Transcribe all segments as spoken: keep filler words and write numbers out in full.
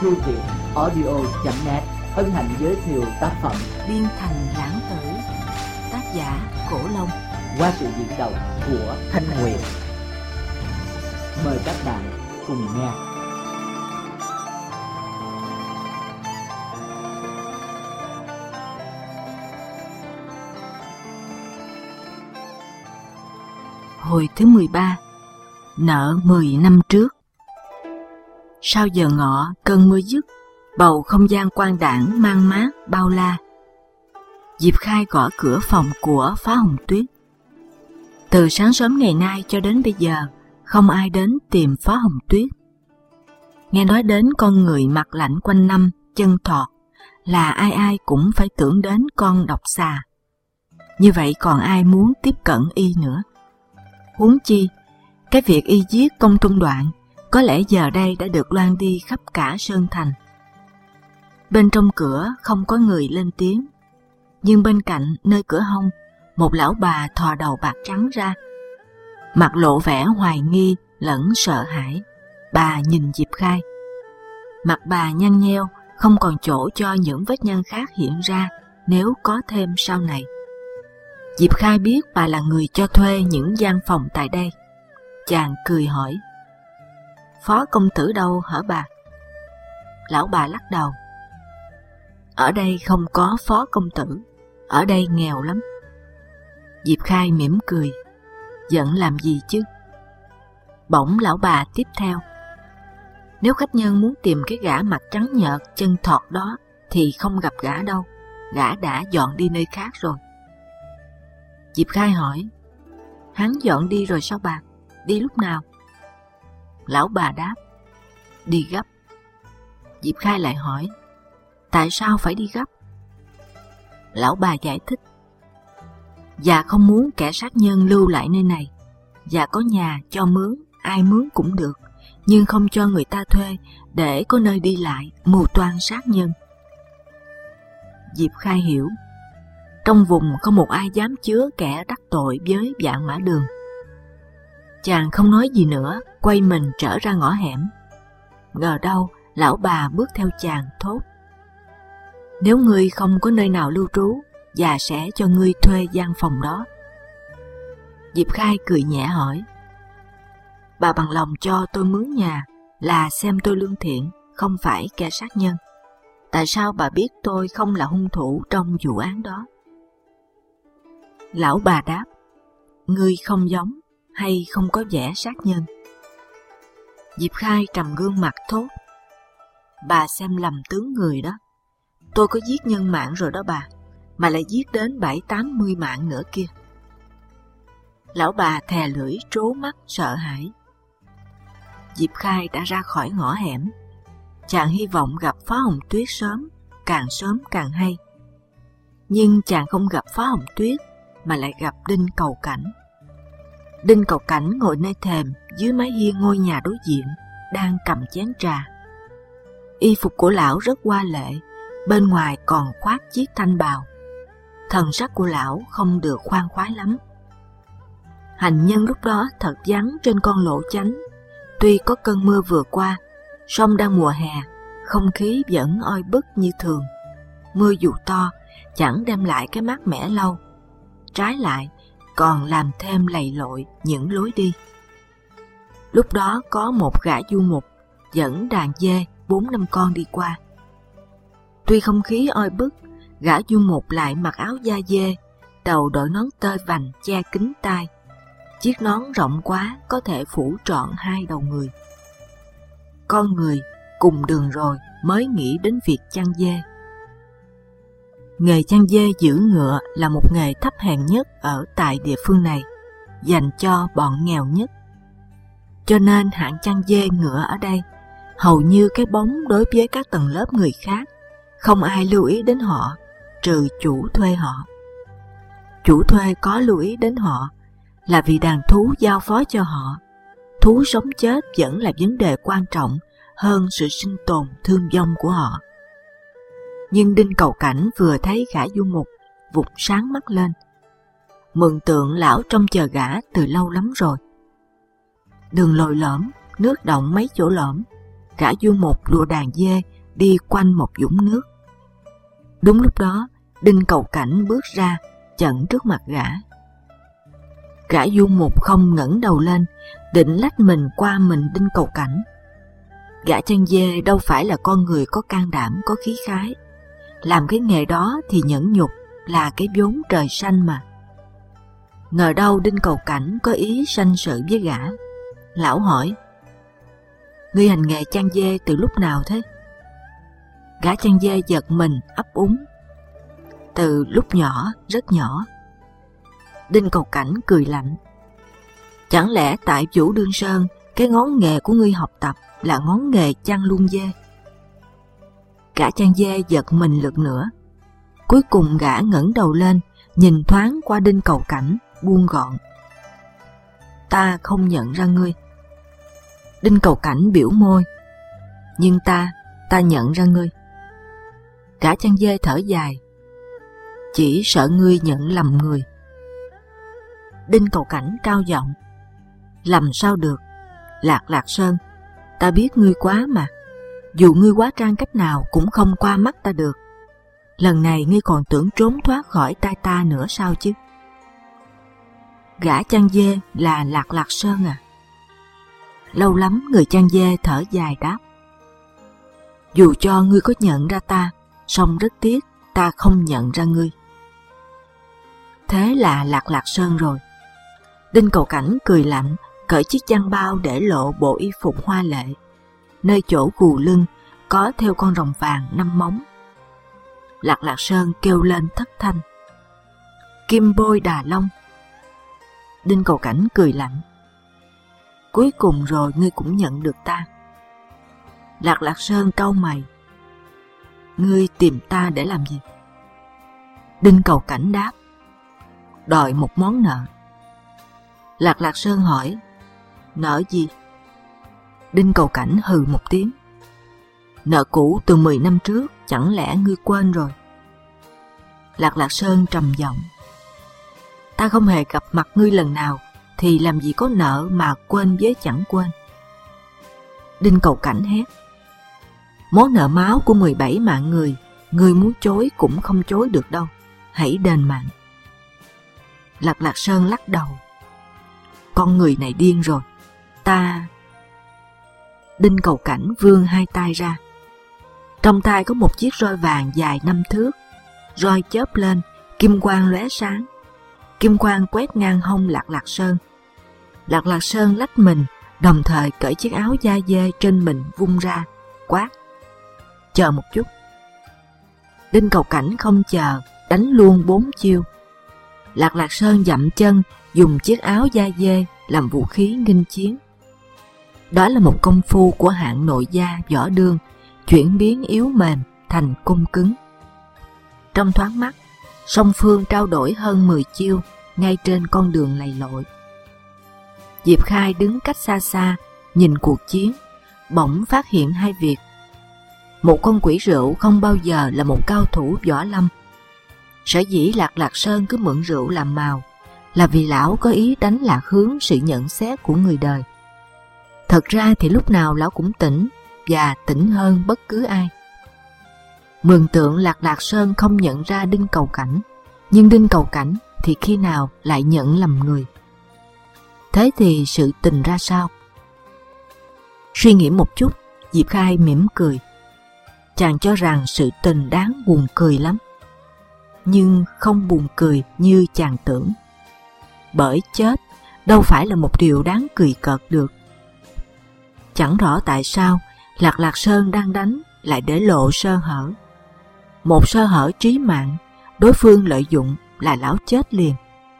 thư viện audio chấm net hân hạnh giới thiệu tác phẩm Biên Thành Lãng Tử, tác giả Cổ Long, qua sự diễn đọc của Thanh Huyền. Mời các bạn cùng nghe. Hồi thứ mười ba. Nợ mười năm trước. Sau giờ ngọ, cơn mưa dứt, bầu không gian quang đãng mang mát bao la. Diệp Khai gõ cửa phòng của Phá Hồng Tuyết. Từ sáng sớm ngày nay cho đến bây giờ, không ai đến tìm Phá Hồng Tuyết. Nghe nói đến con người mặt lạnh quanh năm, chân thọt, là ai ai cũng phải tưởng đến con độc xà. Như vậy còn ai muốn tiếp cận y nữa? Huống chi, cái việc y giết Công Tôn Đoạn có lẽ giờ đây đã được loan đi khắp cả Sơn Thành. Bên trong cửa không có người lên tiếng, nhưng bên cạnh nơi cửa hông, một lão bà thò đầu bạc trắng ra, mặt lộ vẻ hoài nghi lẫn sợ hãi. Bà nhìn Diệp Khai, mặt bà nhăn nheo, không còn chỗ cho những vết nhăn khác hiện ra nếu có thêm sau này. Diệp Khai biết bà là người cho thuê những gian phòng tại đây. Chàng cười hỏi: Phó công tử đâu hả bà? Lão bà lắc đầu: Ở đây không có phó công tử, ở đây nghèo lắm. Diệp Khai mỉm cười: Giận làm gì chứ? Bỗng lão bà tiếp theo: Nếu khách nhân muốn tìm cái gã mặt trắng nhợt chân thọt đó thì không gặp gã đâu, gã đã dọn đi nơi khác rồi. Diệp Khai hỏi: Hắn dọn đi rồi sao bà? Đi lúc nào? Lão bà đáp: Đi gấp. Diệp Khai lại hỏi: Tại sao phải đi gấp? Lão bà giải thích: Già không muốn kẻ sát nhân lưu lại nơi này. Già có nhà cho mướn, ai mướn cũng được, nhưng không cho người ta thuê để có nơi đi lại mưu toan sát nhân. Diệp Khai hiểu, trong vùng không một ai dám chứa kẻ đắc tội với Vạn Mã Đường. Chàng không nói gì nữa, quay mình trở ra ngõ hẻm. Ngờ đâu lão bà bước theo chàng thốt: Nếu ngươi không có nơi nào lưu trú, già sẽ cho ngươi thuê gian phòng đó. Diệp Khai cười nhẹ hỏi: Bà bằng lòng cho tôi mướn nhà là xem tôi lương thiện, không phải kẻ sát nhân. Tại sao bà biết tôi không là hung thủ trong vụ án đó? Lão bà đáp: Ngươi không giống hay không có vẻ sát nhân? Diệp Khai trầm gương mặt thốt: Bà xem lầm tướng người đó. Tôi có giết nhân mạng rồi đó bà, mà lại giết đến bảy tám mươi mạng nữa kia. Lão bà thè lưỡi trố mắt sợ hãi. Diệp Khai đã ra khỏi ngõ hẻm. Chàng hy vọng gặp Phá Hồng Tuyết sớm, càng sớm càng hay. Nhưng chàng không gặp Phá Hồng Tuyết, mà lại gặp Đinh Cầu Cảnh. Đinh Cầu Cảnh ngồi nơi thềm dưới mái hiên ngôi nhà đối diện, đang cầm chén trà. Y phục của lão rất hoa lệ, bên ngoài còn khoác chiếc thanh bào. Thần sắc của lão không được khoan khoái lắm. Hành nhân lúc đó thật vắng trên con lộ chánh. Tuy có cơn mưa vừa qua, song đang mùa hè, không khí vẫn oi bức như thường. Mưa dù to chẳng đem lại cái mát mẻ lâu, trái lại còn làm thêm lầy lội những lối đi. Lúc đó có một gã du mục dẫn đàn dê bốn năm con đi qua. Tuy không khí oi bức, gã du mục lại mặc áo da dê, đầu đội nón tơ vành che kín tai. Chiếc nón rộng quá có thể phủ trọn hai đầu người. Con người cùng đường rồi mới nghĩ đến việc chăn dê. Nghề chăn dê giữ ngựa là một nghề thấp hèn nhất ở tại địa phương này, dành cho bọn nghèo nhất. Cho nên hạng chăn dê ngựa ở đây hầu như cái bóng đối với các tầng lớp người khác, không ai lưu ý đến họ, trừ chủ thuê họ. Chủ thuê có lưu ý đến họ là vì đàn thú giao phó cho họ, thú sống chết vẫn là vấn đề quan trọng hơn sự sinh tồn thương vong của họ. Nhưng Đinh Cầu Cảnh vừa thấy gã du mục, vụt sáng mắt lên. Mường tượng lão trông chờ gã từ lâu lắm rồi. Đường lồi lõm, nước động mấy chỗ lõm, gã du mục lùa đàn dê đi quanh một vũng nước. Đúng lúc đó, Đinh Cầu Cảnh bước ra chặn trước mặt gã. Gã du một không ngẩng đầu lên, định lách mình qua mình Đinh Cầu Cảnh. Gã chăn dê đâu phải là con người có can đảm, có khí khái. Làm cái nghề đó thì nhẫn nhục là cái vốn trời xanh mà. Ngờ đâu Đinh Cầu Cảnh có ý sanh sự với gã. Lão hỏi: "Ngươi hành nghề chăn dê từ lúc nào thế?" Gã chăn dê giật mình ấp úng: "Từ lúc nhỏ, rất nhỏ." Đinh Cầu Cảnh cười lạnh: "Chẳng lẽ tại Vũ Đương Sơn, cái ngón nghề của ngươi học tập là ngón nghề chăn luôn dê?" Gã chăn dê giật mình lượt nữa. Cuối cùng gã ngẩng đầu lên, nhìn thoáng qua Đinh Cầu Cảnh, buông gọn: "Ta không nhận ra ngươi." Đinh Cầu Cảnh biểu môi: "Nhưng ta, ta nhận ra ngươi." Gã chăn dê thở dài: "Chỉ sợ ngươi nhận lầm người." Đinh Cầu Cảnh cao giọng: "Lầm sao được? Lạc Lạc Sơn, ta biết ngươi quá mà. Dù ngươi quá trang cách nào cũng không qua mắt ta được. Lần này ngươi còn tưởng trốn thoát khỏi tay ta nữa sao chứ?" Gã chăn dê là Lạc Lạc Sơn à? Lâu lắm người chăn dê thở dài đáp: "Dù cho ngươi có nhận ra ta, song rất tiếc ta không nhận ra ngươi." Thế là Lạc Lạc Sơn rồi. Đinh Cầu Cảnh cười lạnh, cởi chiếc chăn bao để lộ bộ y phục hoa lệ. Nơi chỗ gù lưng có thêu con rồng vàng năm móng. Lạc Lạc Sơn kêu lên thất thanh: "Kim Bôi Đà Long." Đinh Cầu Cảnh cười lạnh: "Cuối cùng rồi ngươi cũng nhận được ta." Lạc Lạc Sơn cau mày: "Ngươi tìm ta để làm gì?" Đinh Cầu Cảnh đáp: "Đòi một món nợ." Lạc Lạc Sơn hỏi: "Nợ gì?" Đinh Cầu Cảnh hừ một tiếng: "Nợ cũ từ mười năm trước, chẳng lẽ ngươi quên rồi?" Lạc Lạc Sơn trầm giọng: "Ta không hề gặp mặt ngươi lần nào, thì làm gì có nợ mà quên với chẳng quên." Đinh Cầu Cảnh hét: "Món nợ máu của mười bảy mạng người, ngươi muốn chối cũng không chối được đâu, hãy đền mạng." Lạc Lạc Sơn lắc đầu: "Con người này điên rồi, ta..." Đinh Cầu Cảnh vươn hai tay ra. Trong tay có một chiếc roi vàng dài năm thước. Roi chớp lên, kim quang lóe sáng. Kim quang quét ngang hông Lạc Lạc Sơn. Lạc Lạc Sơn lách mình, đồng thời cởi chiếc áo da dê trên mình vung ra, quát: "Chờ một chút." Đinh Cầu Cảnh không chờ, đánh luôn bốn chiêu. Lạc Lạc Sơn dậm chân, dùng chiếc áo da dê làm vũ khí nghênh chiến. Đó là một công phu của hạng nội gia võ đương, chuyển biến yếu mềm thành cung cứng. Trong thoáng mắt, song phương trao đổi hơn mười chiêu ngay trên con đường lầy lội. Diệp Khai đứng cách xa xa nhìn cuộc chiến, bỗng phát hiện hai việc. Một con quỷ rượu không bao giờ là một cao thủ võ lâm. Sở dĩ Lạc Lạc Sơn cứ mượn rượu làm màu là vì lão có ý đánh lạc hướng sự nhận xét của người đời. Thật ra thì lúc nào lão cũng tỉnh, và tỉnh hơn bất cứ ai. Mường tượng Lạc Lạc Sơn không nhận ra Đinh Cầu Cảnh, nhưng Đinh Cầu Cảnh thì khi nào lại nhận lầm người. Thế thì sự tình ra sao? Suy nghĩ một chút, Diệp Khai mỉm cười. Chàng cho rằng sự tình đáng buồn cười lắm, nhưng không buồn cười như chàng tưởng. Bởi chết đâu phải là một điều đáng cười cợt được. Chẳng rõ tại sao Lạc Lạc Sơn đang đánh lại để lộ sơ hở. Một sơ hở trí mạng, đối phương lợi dụng là lão chết liền.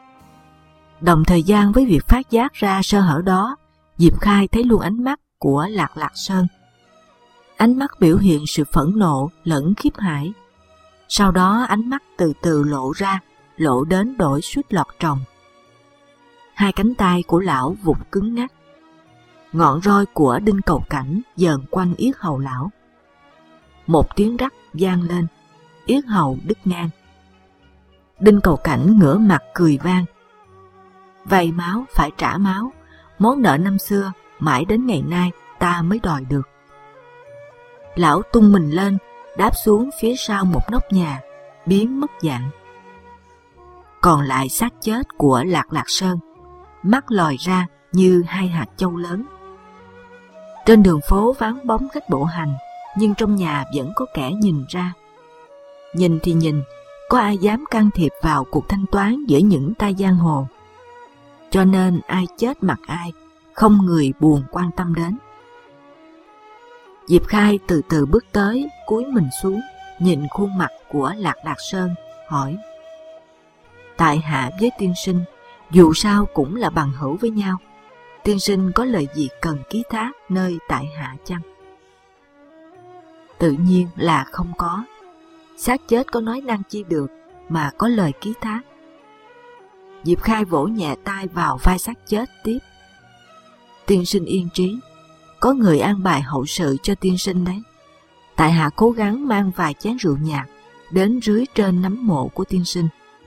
Đồng thời gian với việc phát giác ra sơ hở đó, Diệp Khai thấy luôn ánh mắt của Lạc Lạc Sơn. Ánh mắt biểu hiện sự phẫn nộ lẫn khiếp hãi. Sau đó ánh mắt từ từ lộ ra, lộ đến đổi suýt lọt tròng. Hai cánh tay của lão vụt cứng ngắc. Ngọn roi của Đinh Cầu Cảnh dờn quanh yết hầu lão. Một tiếng rắc vang lên, yết hầu đứt ngang. Đinh Cầu Cảnh ngửa mặt cười vang. Vay máu phải trả máu, món nợ năm xưa mãi đến ngày nay ta mới đòi được. lão tung mình lên, đáp xuống phía sau một nóc nhà, biến mất dạng. Còn lại xác chết của Lạc Lạc Sơn, mắt lòi ra như hai hạt châu lớn. Trên đường phố vắng bóng khách bộ hành, nhưng trong nhà vẫn có kẻ nhìn ra. Nhìn thì nhìn, có ai dám can thiệp vào cuộc thanh toán giữa những tay giang hồ. Cho nên ai chết mặc ai, không người buồn quan tâm đến. Diệp Khai từ từ bước tới, cúi mình xuống, nhìn khuôn mặt của Lạc Lạc Sơn, hỏi: tại hạ với tiên sinh, dù sao cũng là bằng hữu với nhau. Tiên sinh có lời gì cần ký thác nơi tại hạ chăng? Tự nhiên là không có. Xác chết có nói năng chi được mà có lời ký thác. Diệp Khai vỗ nhẹ tay vào vai xác chết tiếp: tiên sinh yên trí, có người an bài hậu sự cho tiên sinh đấy. Tại hạ cố gắng mang vài chén rượu nhạt đến rưới trên nấm mộ của tiên sinh.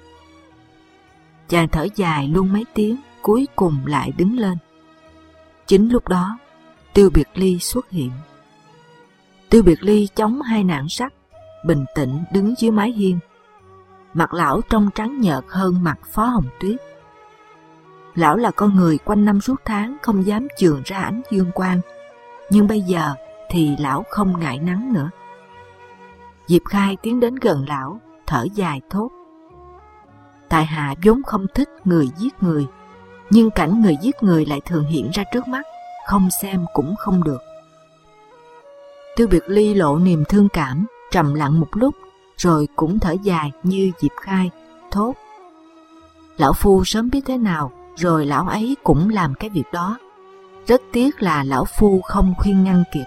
Chàng thở dài luôn mấy tiếng, cuối cùng lại đứng lên. Chính lúc đó, Tiêu Biệt Ly xuất hiện. Tiêu Biệt Ly chống hai nạng sắt, bình tĩnh đứng dưới mái hiên. Mặt lão trông trắng nhợt hơn mặt Phó Hồng Tuyết. Lão là con người quanh năm suốt tháng không dám chườn ra ánh dương quang, nhưng bây giờ thì lão không ngại nắng nữa. Diệp Khai tiến đến gần lão, thở dài thốt: tại hạ vốn không thích người giết người, nhưng cảnh người giết người lại thường hiện ra trước mắt, không xem cũng không được. Tiêu Biệt Ly lộ niềm thương cảm, trầm lặng một lúc, rồi cũng thở dài như Diệp Khai, thốt: lão phu sớm biết thế nào, rồi lão ấy cũng làm cái việc đó. Rất tiếc là lão phu không khuyên ngăn kịp.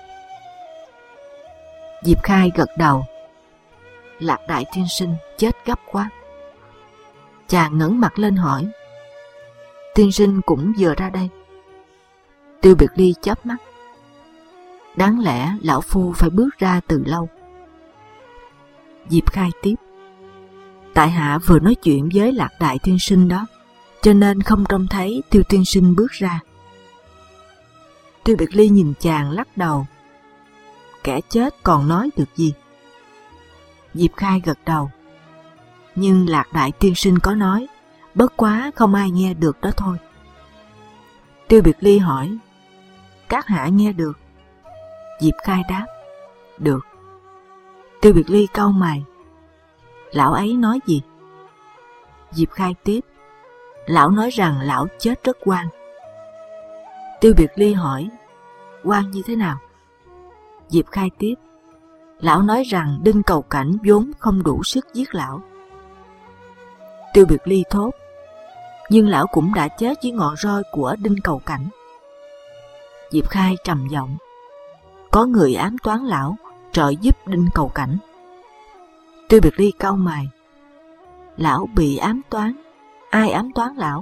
Diệp Khai gật đầu: Lạc đại tiên sinh chết gấp quá. Chàng ngẩng mặt lên hỏi: tiên sinh cũng vừa ra đây? Tiêu Biệt Ly chớp mắt: đáng lẽ lão phu phải bước ra từ lâu. Diệp Khai tiếp: tại hạ vừa nói chuyện với Lạc đại tiên sinh đó, cho nên không trông thấy Tiêu tiên sinh bước ra. Tiêu Biệt Ly nhìn chàng lắc đầu: kẻ chết còn nói được gì? Diệp Khai gật đầu: nhưng Lạc đại tiên sinh có nói, bất quá không ai nghe được đó thôi. Tiêu Biệt Ly hỏi: các hạ nghe được? Diệp Khai đáp: được. Tiêu Biệt Ly cau mày: lão ấy nói gì? Diệp Khai tiếp: lão nói rằng lão chết rất oan. Tiêu Biệt Ly hỏi: oan như thế nào? Diệp Khai tiếp: lão nói rằng Đinh Cầu Cảnh vốn không đủ sức giết lão. Tiêu Biệt Ly thốt: nhưng lão cũng đã chết dưới ngọn roi của Đinh Cầu Cảnh. Diệp Khai trầm giọng: có người ám toán lão, trợ giúp Đinh Cầu Cảnh. Tiêu Biệt Ly cau mày: lão bị ám toán? Ai ám toán lão?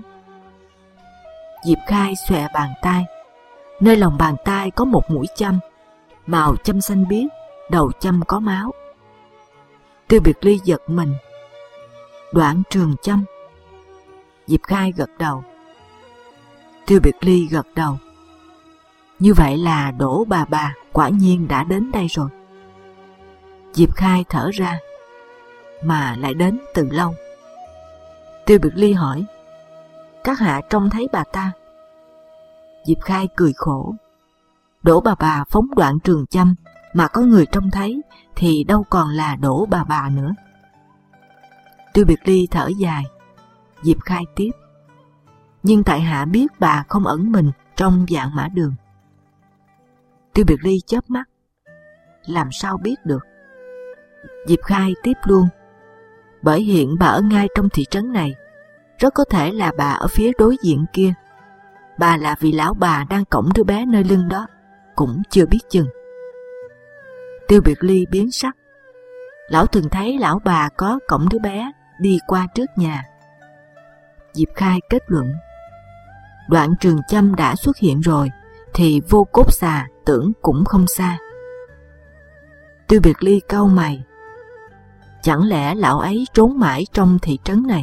Diệp Khai xòe bàn tay. Nơi lòng bàn tay có một mũi châm, màu châm xanh biếc, đầu châm có máu. Tiêu Biệt Ly giật mình: Đoạn Trường Châm. Diệp Khai gật đầu. Tiêu Biệt Ly gật đầu. Như vậy là Đỗ bà bà quả nhiên đã đến đây rồi. Diệp Khai thở ra: mà lại đến từ lâu. Tiêu Biệt Ly hỏi: các hạ trông thấy bà ta? Diệp Khai cười khổ: Đỗ bà bà phóng đoạn trường châm mà có người trông thấy thì đâu còn là Đỗ bà bà nữa. Tiêu Biệt Ly thở dài. Diệp Khai tiếp: nhưng tại hạ biết bà không ẩn mình trong vạn mã đường. Tiêu Biệt Ly chớp mắt: làm sao biết được? Diệp Khai tiếp luôn: bởi hiện bà ở ngay trong thị trấn này, rất có thể là bà ở phía đối diện kia. Bà là vì lão bà đang cõng đứa bé nơi lưng đó, cũng chưa biết chừng. Tiêu Biệt Ly biến sắc: lão từng thấy lão bà có cõng đứa bé đi qua trước nhà. Diệp Khai kết luận: đoạn trường châm đã xuất hiện rồi thì vô cốt xà tưởng cũng không xa. Tiêu Biệt Ly cau mày: chẳng lẽ lão ấy trốn mãi trong thị trấn này?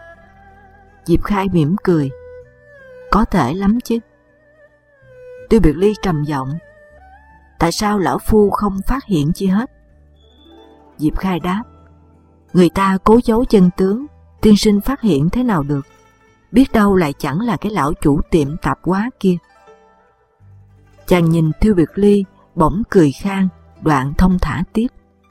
Diệp Khai mỉm cười: có thể lắm chứ. Tiêu Biệt Ly trầm giọng: tại sao lão phu không phát hiện chi hết? Diệp Khai đáp, người ta cố giấu chân tướng, tiên sinh phát hiện thế nào được? Biết đâu lại chẳng là cái lão chủ tiệm tạp hóa kia. Chàng nhìn Tiêu Biệt Ly, bỗng cười khan, đoạn thông thả tiếp.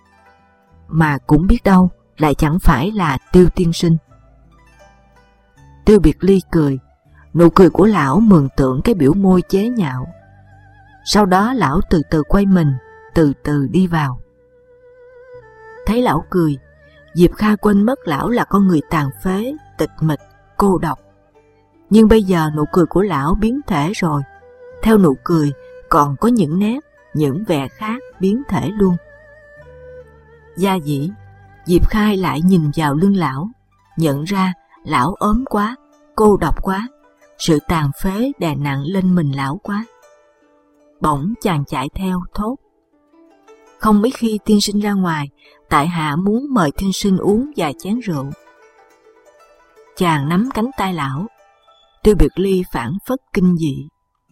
Mà cũng biết đâu lại chẳng phải là Tiêu tiên sinh. Tiêu Biệt Ly cười, nụ cười của lão mường tượng cái biểu môi chế nhạo. Sau đó lão từ từ quay mình, từ từ đi vào. Thấy lão cười, Diệp Khai quên mất lão là con người tàn phế, tịch mịch, cô độc. Nhưng bây giờ nụ cười của lão biến thể rồi. Theo nụ cười còn có những nét, những vẻ khác biến thể luôn. Gia dĩ, Diệp Khai lại nhìn vào lưng lão, nhận ra lão ốm quá, cô độc quá, sự tàn phế đè nặng lên mình lão quá. Bỗng chàng chạy theo thốt, không mấy khi tiên sinh ra ngoài, tại hạ muốn mời tiên sinh uống vài chén rượu. Chàng nắm cánh tay lão. Tiêu Biệt Ly phảng phất kinh dị.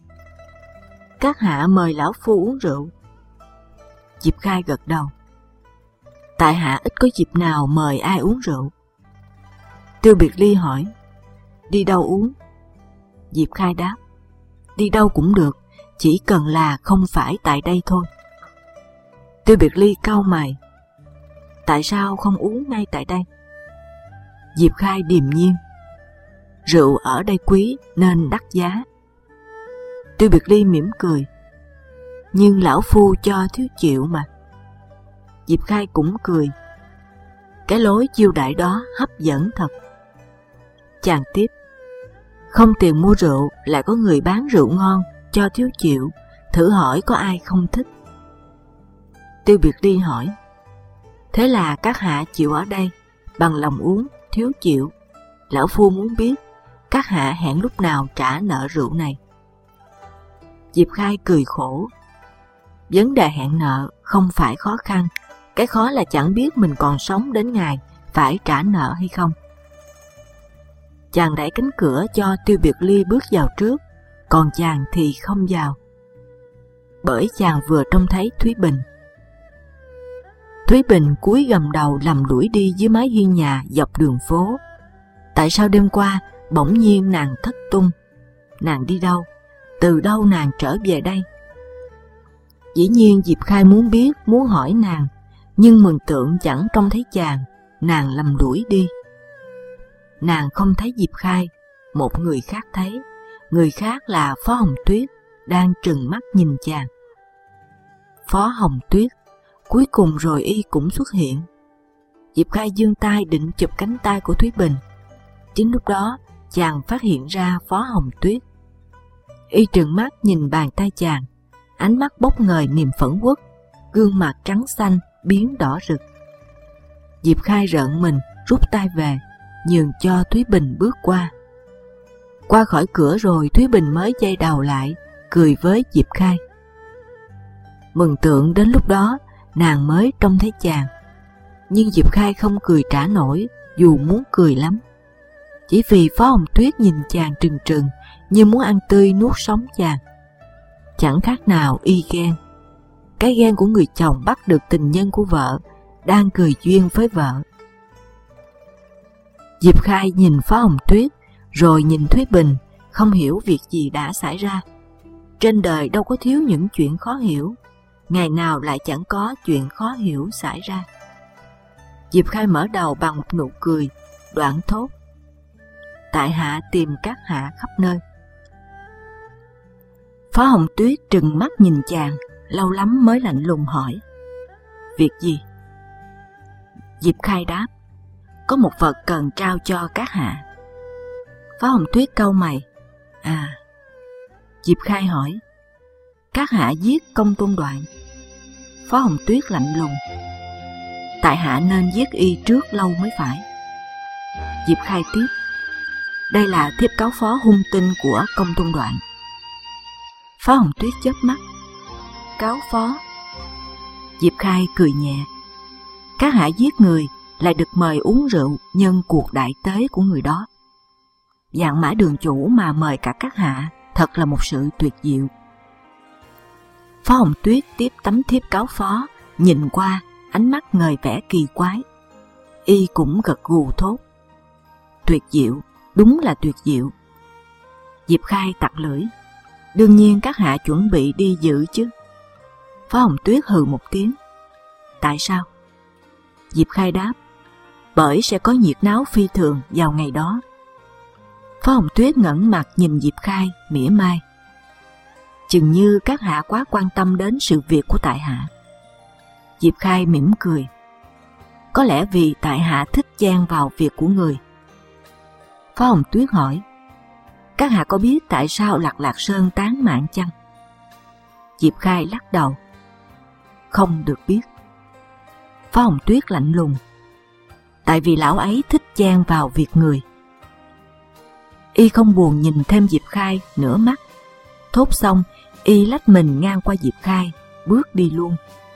Các hạ mời lão phu uống rượu. Diệp Khai gật đầu. Tại hạ ít có dịp nào mời ai uống rượu. Tiêu Biệt Ly hỏi, đi đâu uống? Diệp Khai đáp, đi đâu cũng được, chỉ cần là không phải tại đây thôi. Tiêu Biệt Ly cau mày, tại sao không uống ngay tại đây? Diệp Khai điềm nhiên, rượu ở đây quý nên đắt giá. Tiêu Biệt Ly mỉm cười, nhưng lão phu cho thiếu chịu mà. Diệp Khai cũng cười, cái lối chiêu đãi đó hấp dẫn thật. Chàng tiếp, không tiền mua rượu lại có người bán rượu ngon cho thiếu chịu, thử hỏi có ai không thích. Tiêu Biệt Ly hỏi, thế là các hạ chịu ở đây, bằng lòng uống, thiếu chịu. Lão phu muốn biết các hạ hẹn lúc nào trả nợ rượu này. Diệp Khai cười khổ, vấn đề hẹn nợ không phải khó khăn, cái khó là chẳng biết mình còn sống đến ngày phải trả nợ hay không. Chàng đẩy cánh cửa cho Tiêu Biệt Ly bước vào trước, còn chàng thì không vào, bởi chàng vừa trông thấy Thúy Bình. Thúy Bình cúi gầm đầu lầm lũi đi dưới mái hiên nhà dọc đường phố. Tại sao đêm qua bỗng nhiên nàng thất tung? Nàng đi đâu? Từ đâu nàng trở về đây? Dĩ nhiên Diệp Khai muốn biết, muốn hỏi nàng, nhưng mường tượng chẳng trông thấy chàng, nàng lầm lũi đi. Nàng không thấy Diệp Khai, một người khác thấy, người khác là Phó Hồng Tuyết đang trừng mắt nhìn chàng. Phó Hồng Tuyết, cuối cùng rồi y cũng xuất hiện. Diệp Khai giương tay định chụp cánh tay của Thúy Bình. Chính lúc đó chàng phát hiện ra Phó Hồng Tuyết. Y trừng mắt nhìn bàn tay chàng, ánh mắt bốc ngời niềm phẫn uất, gương mặt trắng xanh biến đỏ rực. Diệp Khai rợn mình, rút tay về, nhường cho Thúy Bình bước qua. Qua khỏi cửa rồi Thúy Bình mới giây đầu lại, cười với Diệp Khai. Mừng tượng đến lúc đó nàng mới trông thấy chàng, nhưng Diệp Khai không cười trả nổi dù muốn cười lắm. Chỉ vì Phó Hồng Tuyết nhìn chàng trừng trừng như muốn ăn tươi nuốt sống chàng. Chẳng khác nào y ghen, cái ghen của người chồng bắt được tình nhân của vợ đang cười duyên với vợ. Diệp Khai nhìn Phó Hồng Tuyết rồi nhìn Thúy Bình, không hiểu việc gì đã xảy ra. Trên đời đâu có thiếu những chuyện khó hiểu, ngày nào lại chẳng có chuyện khó hiểu xảy ra. Diệp Khai mở đầu bằng một nụ cười, đoạn thốt, tại hạ tìm các hạ khắp nơi. Phó Hồng Tuyết trừng mắt nhìn chàng, lâu lắm mới lạnh lùng hỏi, việc gì? Diệp Khai đáp, có một vật cần trao cho các hạ. Phó Hồng Tuyết cau mày, à. Diệp Khai hỏi, các hạ giết Công Tôn Đoạn. Phó Hồng Tuyết lạnh lùng, tại hạ nên giết y trước lâu mới phải. Diệp Khai tiếp, đây là thiếp cáo phó hung tinh của Công Tôn Đoạn. Phó Hồng Tuyết chớp mắt, cáo phó. Diệp Khai cười nhẹ, các hạ giết người lại được mời uống rượu nhân cuộc đại tế của người đó. Dạng Mã Đường chủ mà mời cả các hạ, thật là một sự tuyệt diệu. Phó Hồng Tuyết tiếp tấm thiếp cáo phó, nhìn qua, ánh mắt ngời vẻ kỳ quái. Y cũng gật gù thốt: tuyệt diệu, đúng là tuyệt diệu. Diệp Khai tặc lưỡi: đương nhiên các hạ chuẩn bị đi dự chứ. Phó Hồng Tuyết hừ một tiếng: tại sao? Diệp Khai đáp: bởi sẽ có nhiệt náo phi thường vào ngày đó. Phó Hồng Tuyết ngẩng mặt nhìn Diệp Khai, mỉa mai: chừng như các hạ quá quan tâm đến sự việc của tại hạ. Diệp Khai mỉm cười: có lẽ vì tại hạ thích chen vào việc của người. Phó Hồng Tuyết hỏi: các hạ có biết tại sao Lạc Lạc Sơn tán mạng chăng? Diệp Khai lắc đầu: không được biết. Phó Hồng Tuyết lạnh lùng: tại vì lão ấy thích chen vào việc người. Y không buồn nhìn thêm Diệp Khai nửa mắt. Thốt xong, Y lách mình ngang qua Diệp Khai, bước đi luôn.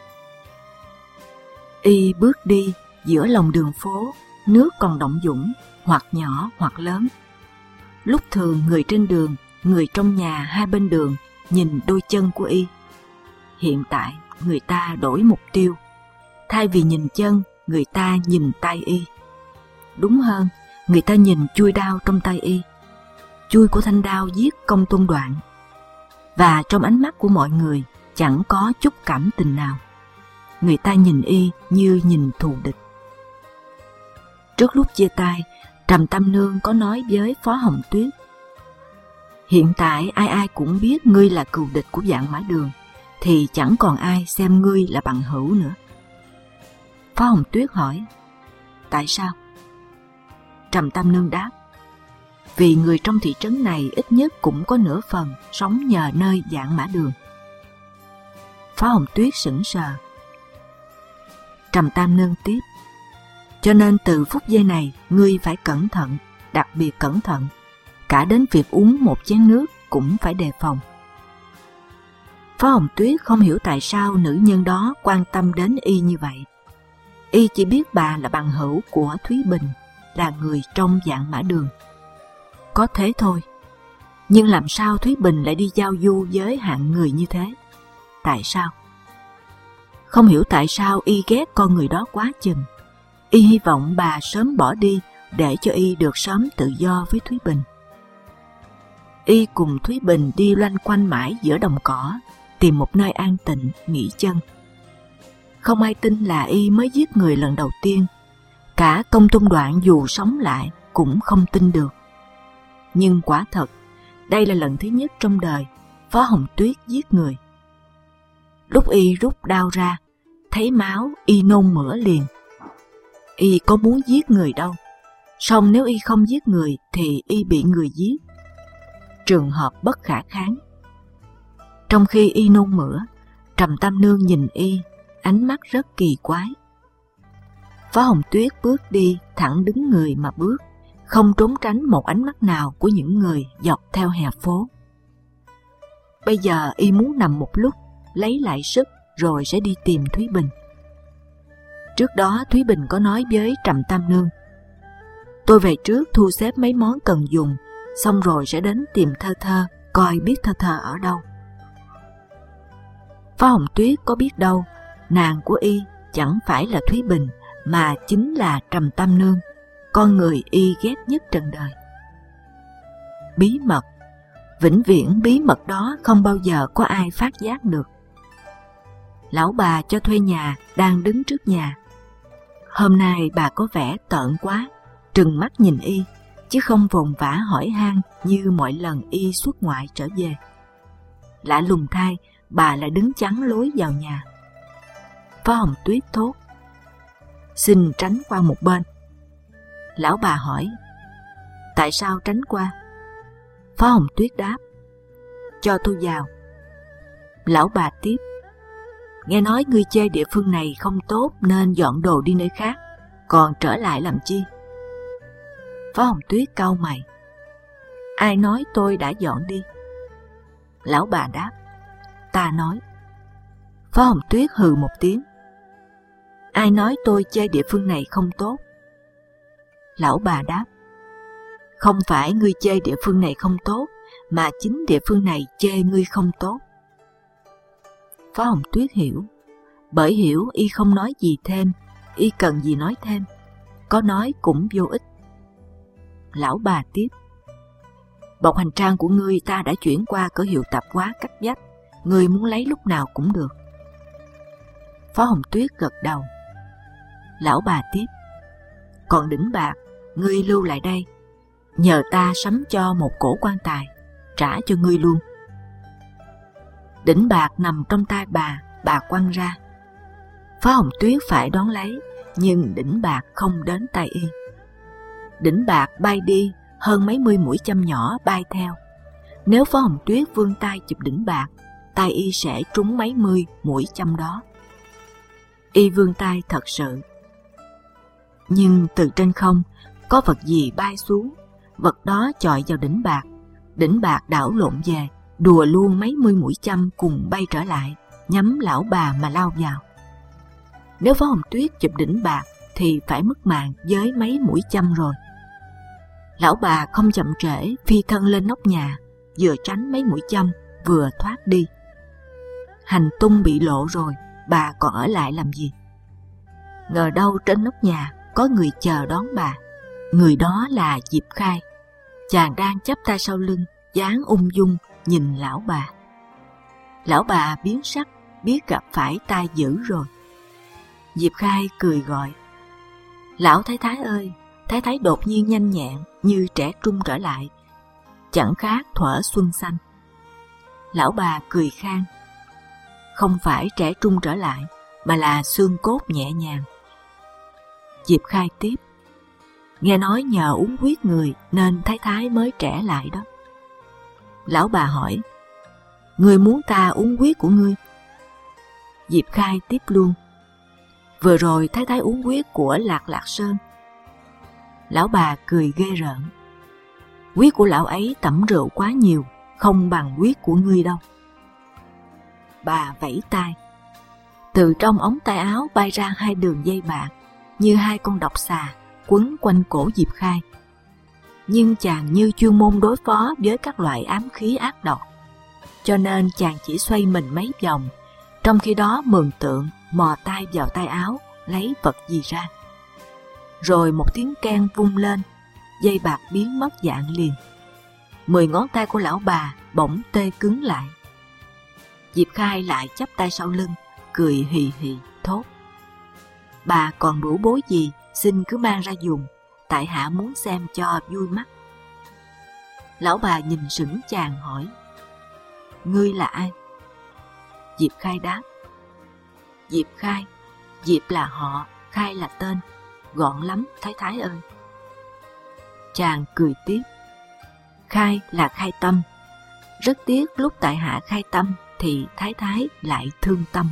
Y bước đi giữa lòng đường phố, nước còn động dũng, hoặc nhỏ hoặc lớn. Lúc thường người trên đường, người trong nhà hai bên đường nhìn đôi chân của Y. Hiện tại người ta đổi mục tiêu, thay vì nhìn chân, người ta nhìn tay Y. Đúng hơn, người ta nhìn chuôi đao trong tay Y. Chuôi của thanh đao giết Công Tôn Đoạn. Và trong ánh mắt của mọi người chẳng có chút cảm tình nào. Người ta nhìn Y như nhìn thù địch. Trước lúc chia tay, Trầm Tam Nương có nói với Phó Hồng Tuyết: hiện tại ai ai cũng biết ngươi là cừu địch của Vạn Mã Đường, thì chẳng còn ai xem ngươi là bằng hữu nữa. Phó Hồng Tuyết hỏi: tại sao? Trầm Tam Nương đáp: vì người trong thị trấn này ít nhất cũng có nửa phần sống nhờ nơi Vạn Mã Đường. Phó Hồng Tuyết sững sờ. Trầm Tam Nương tiếp: cho nên từ phút giây này ngươi phải cẩn thận, đặc biệt cẩn thận, cả đến việc uống một chén nước cũng phải đề phòng. Phó Hồng Tuyết không hiểu tại sao nữ nhân đó quan tâm đến Y như vậy. Y chỉ biết bà là bằng hữu của Thúy Bình, là người trong Vạn Mã Đường. Có thế thôi. Nhưng làm sao Thúy Bình lại đi giao du với hạng người như thế? Tại sao? Không hiểu tại sao Y ghét con người đó quá chừng. Y hy vọng bà sớm bỏ đi để cho Y được sớm tự do với Thúy Bình. Y cùng Thúy Bình đi loanh quanh mãi giữa đồng cỏ, tìm một nơi an tịnh nghỉ chân. Không ai tin là Y mới giết người lần đầu tiên. Cả Công Tôn Đoạn dù sống lại cũng không tin được. Nhưng quả thật, đây là lần thứ nhất trong đời Phó Hồng Tuyết giết người. Lúc Y rút đao ra, thấy máu, Y nôn mửa liền. Y có muốn giết người đâu, song nếu Y không giết người thì Y bị người giết. Trường hợp bất khả kháng. Trong khi Y nôn mửa, Trầm Tam Nương nhìn Y, ánh mắt rất kỳ quái. Phó Hồng Tuyết bước đi thẳng đứng người mà bước, không trốn tránh một ánh mắt nào của những người dọc theo hè phố. Bây giờ Y muốn nằm một lúc, lấy lại sức rồi sẽ đi tìm Thúy Bình. Trước đó Thúy Bình có nói với Trầm Tam Nương: tôi về trước thu xếp mấy món cần dùng, xong rồi sẽ đến tìm Thơ Thơ, coi biết Thơ Thơ ở đâu. Phó Hồng Tuyết có biết đâu, nàng của Y chẳng phải là Thúy Bình, mà chính là Trầm Tam Nương, con người Y ghét nhất trần đời. Bí mật, vĩnh viễn bí mật đó không bao giờ có ai phát giác được. Lão bà cho thuê nhà đang đứng trước nhà. Hôm nay bà có vẻ tợn quá, trừng mắt nhìn Y, chứ không vồn vã hỏi han như mọi lần Y xuất ngoại trở về. Lạ lùng thay, bà lại đứng chắn lối vào nhà. Phó Hồng Tuyết thốt: xin tránh qua một bên. Lão bà hỏi: tại sao tránh qua? Phó Hồng Tuyết đáp: cho tôi vào. Lão bà tiếp: nghe nói ngươi chê địa phương này không tốt nên dọn đồ đi nơi khác, còn trở lại làm chi? Phó Hồng Tuyết cau mày: ai nói tôi đã dọn đi? Lão bà đáp: ta nói. Phó Hồng Tuyết hừ một tiếng: ai nói tôi chê địa phương này không tốt? Lão bà đáp: không phải ngươi chê địa phương này không tốt, mà chính địa phương này chê ngươi không tốt. Phó Hồng Tuyết hiểu, bởi hiểu y không nói gì thêm, y cần gì nói thêm, có nói cũng vô ích. Lão bà tiếp: bọc hành trang của ngươi ta đã chuyển qua cửa hiệu tạp hóa cách vách, ngươi muốn lấy lúc nào cũng được. Phó Hồng Tuyết gật đầu. Lão bà tiếp: còn đỉnh bạc, ngươi lưu lại đây, nhờ ta sắm cho một cổ quan tài, trả cho ngươi luôn. Đỉnh bạc nằm trong tay bà, bà quăng ra. Phó Hồng Tuyết phải đón lấy, nhưng đỉnh bạc không đến tay y. Đỉnh bạc bay đi, hơn mấy mươi mũi châm nhỏ bay theo. Nếu Phó Hồng Tuyết vươn tay chụp đỉnh bạc, tay y sẽ trúng mấy mươi mũi châm đó. Y vươn tay thật sự. Nhưng từ trên không, có vật gì bay xuống, vật đó chọi vào đỉnh bạc. Đỉnh bạc đảo lộn về, đùa luôn mấy mươi mũi châm cùng bay trở lại, nhắm lão bà mà lao vào. Nếu Phó Hồng Tuyết chụp đỉnh bạc thì phải mất mạng với mấy mũi châm rồi. Lão bà không chậm trễ, phi thân lên nóc nhà, vừa tránh mấy mũi châm, vừa thoát đi. Hành tung bị lộ rồi, bà còn ở lại làm gì? Ngờ đâu trên nóc nhà có người chờ đón bà. Người đó là Diệp Khai. Chàng đang chắp tay sau lưng, dáng ung dung nhìn lão bà. Lão bà biến sắc, biết gặp phải tai dữ rồi. Diệp Khai cười gọi: lão thái thái ơi! Thái thái đột nhiên nhanh nhẹn như trẻ trung trở lại, chẳng khác thuở xuân xanh. Lão bà cười khan: không phải trẻ trung trở lại, mà là xương cốt nhẹ nhàng. Diệp Khai tiếp: nghe nói nhờ uống huyết người nên thái thái mới trẻ lại đó. Lão bà hỏi: ngươi muốn ta uống huyết của ngươi? Diệp Khai tiếp luôn: vừa rồi thái thái uống huyết của Lạc Lạc Sơn. Lão bà cười ghê rợn: huyết của lão ấy tẩm rượu quá nhiều, không bằng huyết của ngươi đâu. Bà vẫy tay. Từ trong ống tay áo bay ra hai đường dây bạc, như hai con độc xà quấn quanh cổ Diệp Khai. Nhưng chàng như chuyên môn đối phó với các loại ám khí ác độc, cho nên chàng chỉ xoay mình mấy vòng, trong khi đó Mường Tượng mò tay vào tay áo lấy vật gì ra. Rồi một tiếng keng vung lên, dây bạc biến mất dạng liền. Mười ngón tay của lão bà bỗng tê cứng lại. Diệp Khai lại chắp tay sau lưng, cười hì hì thốt: bà còn đủ bối gì, xin cứ mang ra dùng, tại hạ muốn xem cho vui mắt. Lão bà nhìn sững chàng hỏi: ngươi là ai? Diệp Khai đáp: Diệp Khai. Diệp là họ, Khai là tên, gọn lắm thái thái ơi. Chàng cười tiếp: Khai là khai tâm, rất tiếc lúc tại hạ khai tâm thì thái thái lại thương tâm.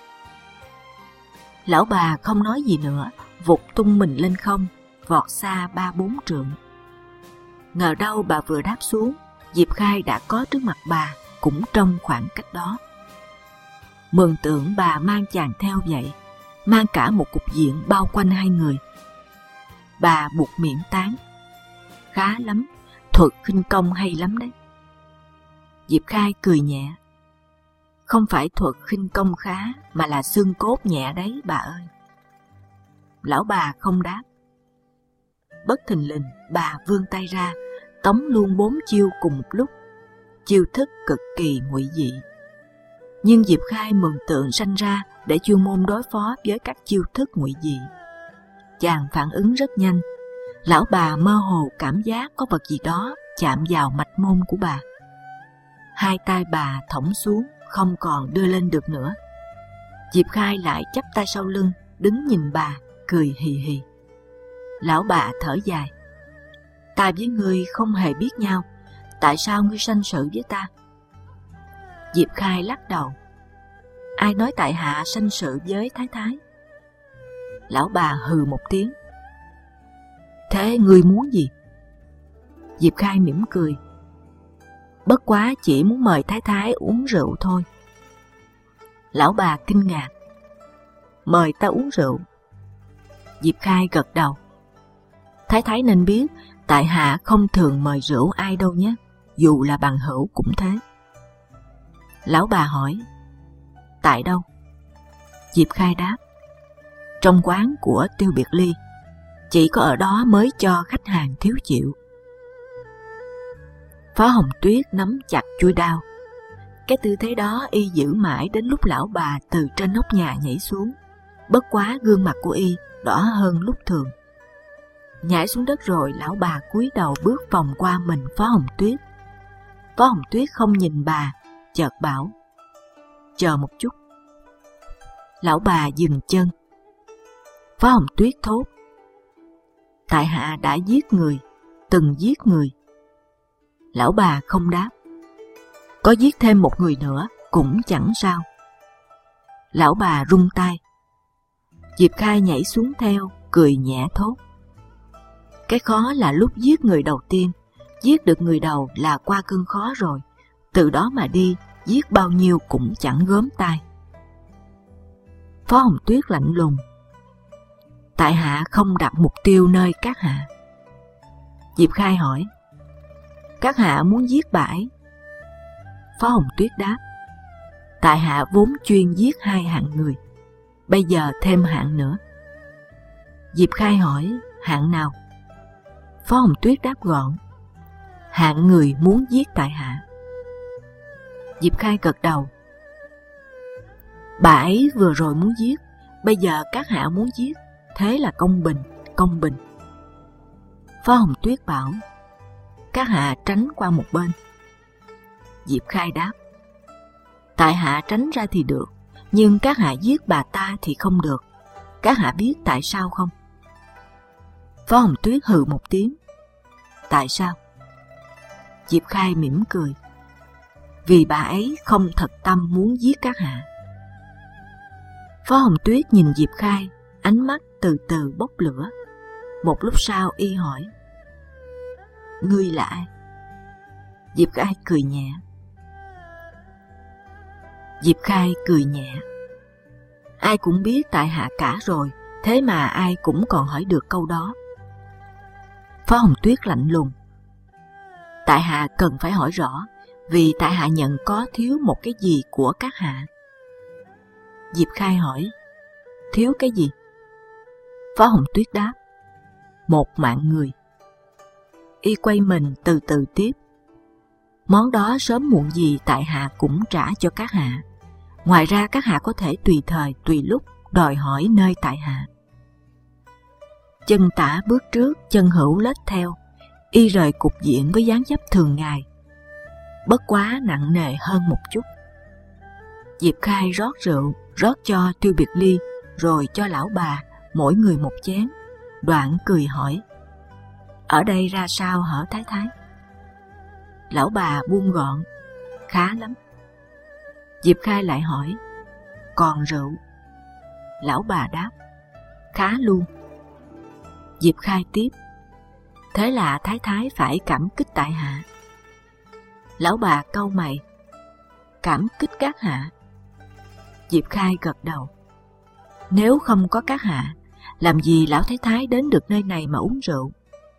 Lão bà không nói gì nữa, vụt tung mình lên không, vọt xa ba bốn trượng. Ngờ đâu bà vừa đáp xuống, Diệp Khai đã có trước mặt bà, cũng trong khoảng cách đó. Mường Tượng bà mang chàng theo vậy, mang cả một cục diện bao quanh hai người. Bà buột miệng tán: khá lắm, thuật khinh công hay lắm đấy. Diệp Khai cười nhẹ: không phải thuật khinh công khá, mà là xương cốt nhẹ đấy bà ơi. Lão bà không đáp. Bất thình lình bà vươn tay ra, tống luôn bốn chiêu cùng một lúc, chiêu thức cực kỳ ngụy dị. Nhưng Diệp Khai Mường Tượng sanh ra để chuyên môn đối phó với các chiêu thức ngụy dị. Chàng phản ứng rất nhanh. Lão bà mơ hồ cảm giác có vật gì đó chạm vào mạch môn của bà. Hai tay bà thõng xuống, không còn đưa lên được nữa. Diệp Khai lại chắp tay sau lưng, đứng nhìn bà, cười hì hì. Lão bà thở dài: ta với ngươi không hề biết nhau, tại sao ngươi sanh sự với ta? Diệp Khai lắc đầu: ai nói tại hạ sanh sự với thái thái? Lão bà hừ một tiếng: thế ngươi muốn gì? Diệp Khai mỉm cười: bất quá chỉ muốn mời thái thái uống rượu thôi. Lão bà kinh ngạc: mời ta uống rượu? Diệp Khai gật đầu: thái thái nên biết tại hạ không thường mời rượu ai đâu nhé, dù là bằng hữu cũng thế. Lão bà hỏi: Tại đâu? Diệp Khai đáp: trong quán của Tiêu Biệt Ly, chỉ có ở đó mới cho khách hàng thiếu chịu. Phó Hồng Tuyết nắm chặt chuôi đao. Cái tư thế đó y giữ mãi đến lúc lão bà từ trên nóc nhà nhảy xuống. Bất quá gương mặt của y đỏ hơn lúc thường. Nhảy xuống đất rồi, lão bà cúi đầu bước vòng qua mình Phó Hồng Tuyết. Phó Hồng Tuyết không nhìn bà, chợt bảo: chờ một chút. Lão bà dừng chân. Phó Hồng Tuyết thốt: tại hạ đã giết người, từng giết người. Lão bà không đáp: có giết thêm một người nữa cũng chẳng sao. Lão bà rung tay. Diệp Khai nhảy xuống theo, cười nhẹ thốt: cái khó là lúc giết người đầu tiên. Giết được người đầu là qua cơn khó rồi. Từ đó mà đi, giết bao nhiêu cũng chẳng gớm tai. Phó Hồng Tuyết lạnh lùng: tại hạ không đặt mục tiêu nơi các hạ. Diệp Khai hỏi: các hạ muốn giết bà ấy? Phó Hồng Tuyết đáp: tại hạ vốn chuyên giết hai hạng người, bây giờ thêm hạng nữa. Diệp Khai hỏi: hạng nào? Phó Hồng Tuyết đáp gọn: hạng người muốn giết tại hạ. Diệp Khai gật đầu: bà ấy vừa rồi muốn giết, bây giờ các hạ muốn giết, thế là công bình, công bình. Phó Hồng Tuyết bảo: các hạ tránh qua một bên. Diệp Khai đáp: tại hạ tránh ra thì được, nhưng các hạ giết bà ta thì không được. Các hạ biết tại sao không? Phó Hồng Tuyết hừ một tiếng: tại sao? Diệp Khai mỉm cười: vì bà ấy không thật tâm muốn giết các hạ. Phó Hồng Tuyết nhìn Diệp Khai, ánh mắt từ từ bốc lửa. Một lúc sau y hỏi: ngươi là ai? Diệp Khai cười nhẹ. Diệp Khai cười nhẹ: ai cũng biết tại hạ cả rồi, thế mà ai cũng còn hỏi được câu đó. Phó Hồng Tuyết lạnh lùng: tại hạ cần phải hỏi rõ, vì tại hạ nhận có thiếu một cái gì của các hạ. Diệp Khai hỏi: thiếu cái gì? Phó Hồng Tuyết đáp: một mạng người. Y quay mình từ từ tiếp: món đó sớm muộn gì tại hạ cũng trả cho các hạ. Ngoài ra các hạ có thể tùy thời tùy lúc đòi hỏi nơi tại hạ. Chân tả bước trước, chân hữu lết theo. Y rời cục diện với dáng dấp thường ngày, bất quá nặng nề hơn một chút. Diệp Khai rót rượu, rót cho Tiêu Biệt Ly, rồi cho lão bà, mỗi người một chén. Đoạn cười hỏi: ở đây ra sao hở Thái Thái? Lão bà buông gọn: khá lắm. Diệp Khai lại hỏi: còn rượu? Lão bà đáp: khá luôn. Diệp Khai tiếp: thế là Thái Thái phải cảm kích tại hạ. Lão bà cau mày: cảm kích các hạ? Diệp Khai gật đầu: nếu không có các hạ, làm gì lão Thái Thái đến được nơi này mà uống rượu?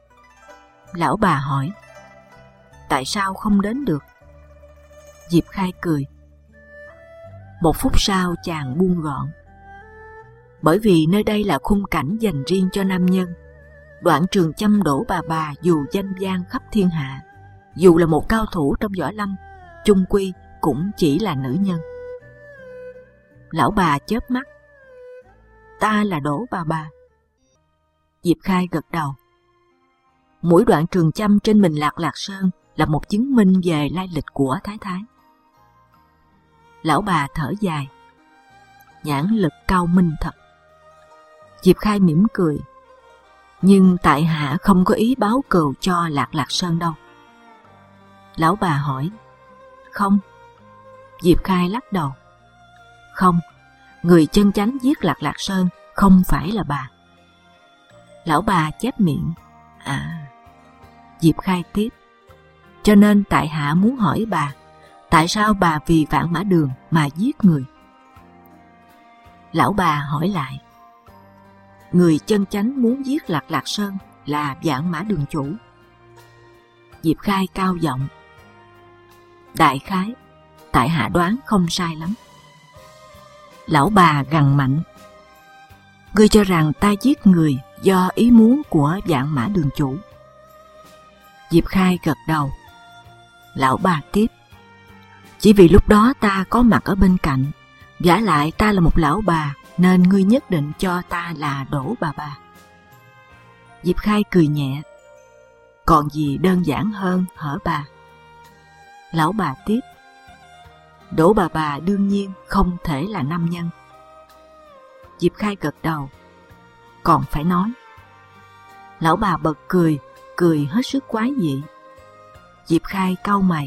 Lão bà hỏi: tại sao không đến được? Diệp Khai cười. Một phút sau chàng buông gọn: bởi vì nơi đây là khung cảnh dành riêng cho nam nhân. Đoạn Trường Châm đổ bà bà dù danh vang khắp thiên hạ, dù là một cao thủ trong võ lâm, chung quy cũng chỉ là nữ nhân. Lão bà chớp mắt: ta là Đỗ bà bà. Diệp Khai gật đầu. Mũi Đoạn Trường Châm trên mình Lạc Lạc Sơn là một chứng minh về lai lịch của Thái Thái. Lão bà thở dài: nhãn lực cao minh thật. Diệp Khai mỉm cười: nhưng tại hạ không có ý báo cừu cho Lạc Lạc Sơn đâu. Lão bà hỏi: không? Diệp Khai lắc đầu: không, người chân chánh giết Lạc Lạc Sơn không phải là bà. Lão bà chép miệng: à. Diệp Khai tiếp: cho nên tại hạ muốn hỏi bà, tại sao bà vì Vạn Mã Đường mà giết người? Lão bà hỏi lại: người chân chánh muốn giết Lạc Lạc Sơn là Vạn Mã Đường chủ. Diệp Khai cao giọng: đại khái, tại hạ đoán không sai lắm. Lão bà gằn mạnh: Ngươi cho rằng ta giết người do ý muốn của Vạn Mã đường chủ? Diệp Khai gật đầu. Lão bà tiếp: Chỉ vì lúc đó ta có mặt ở bên cạnh, vả lại ta là một lão bà, nên ngươi nhất định cho ta là Đỗ bà bà. Diệp Khai cười nhẹ: Còn gì đơn giản hơn hở bà? Lão bà tiếp: Đỗ bà bà đương nhiên không thể là nam nhân. Diệp Khai gật đầu: Còn phải nói. Lão bà bật cười, cười hết sức quái dị. Diệp Khai cau mày: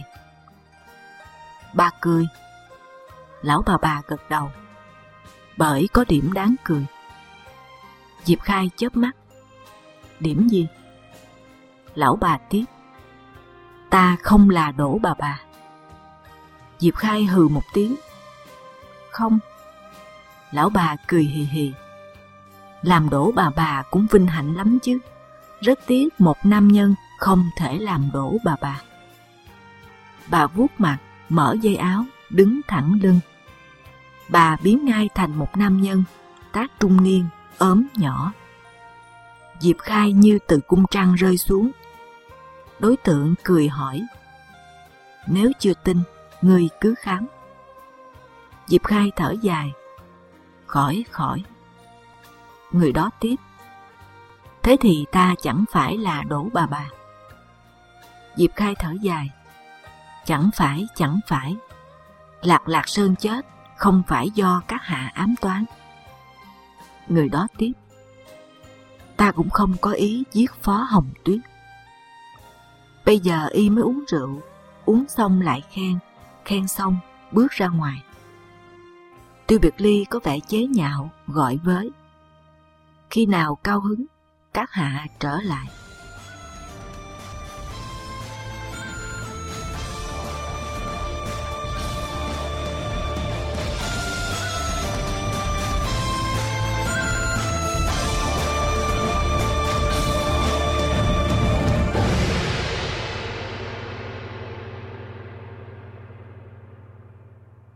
Bà cười? Lão bà bà gật đầu: Bởi có điểm đáng cười. Diệp Khai chớp mắt: Điểm gì? Lão bà tiếp: Ta không là Đỗ bà bà. Diệp Khai hừ một tiếng: Không. Lão bà cười hì hì: Làm Đỗ bà bà cũng vinh hạnh lắm chứ. Rất tiếc một nam nhân không thể làm Đỗ bà bà. Bà vuốt mặt, mở dây áo, đứng thẳng lưng. Bà biến ngay thành một nam nhân, tác trung niên, ốm nhỏ. Diệp Khai như từ cung trăng rơi xuống. Đối tượng cười hỏi: Nếu chưa tin, ngươi cứ khám. Diệp Khai thở dài: Khỏi khỏi. Người đó tiếp: Thế thì ta chẳng phải là Đỗ bà bà. Diệp Khai thở dài: Chẳng phải, chẳng phải. Lạc Lạc Sơn chết không phải do các hạ ám toán. Người đó tiếp: Ta cũng không có ý giết Phó Hồng Tuyết. Bây giờ y mới uống rượu, uống xong lại khen, khen xong bước ra ngoài. Tiêu Biệt Ly có vẻ chế nhạo, gọi với: Khi nào cao hứng, các hạ trở lại.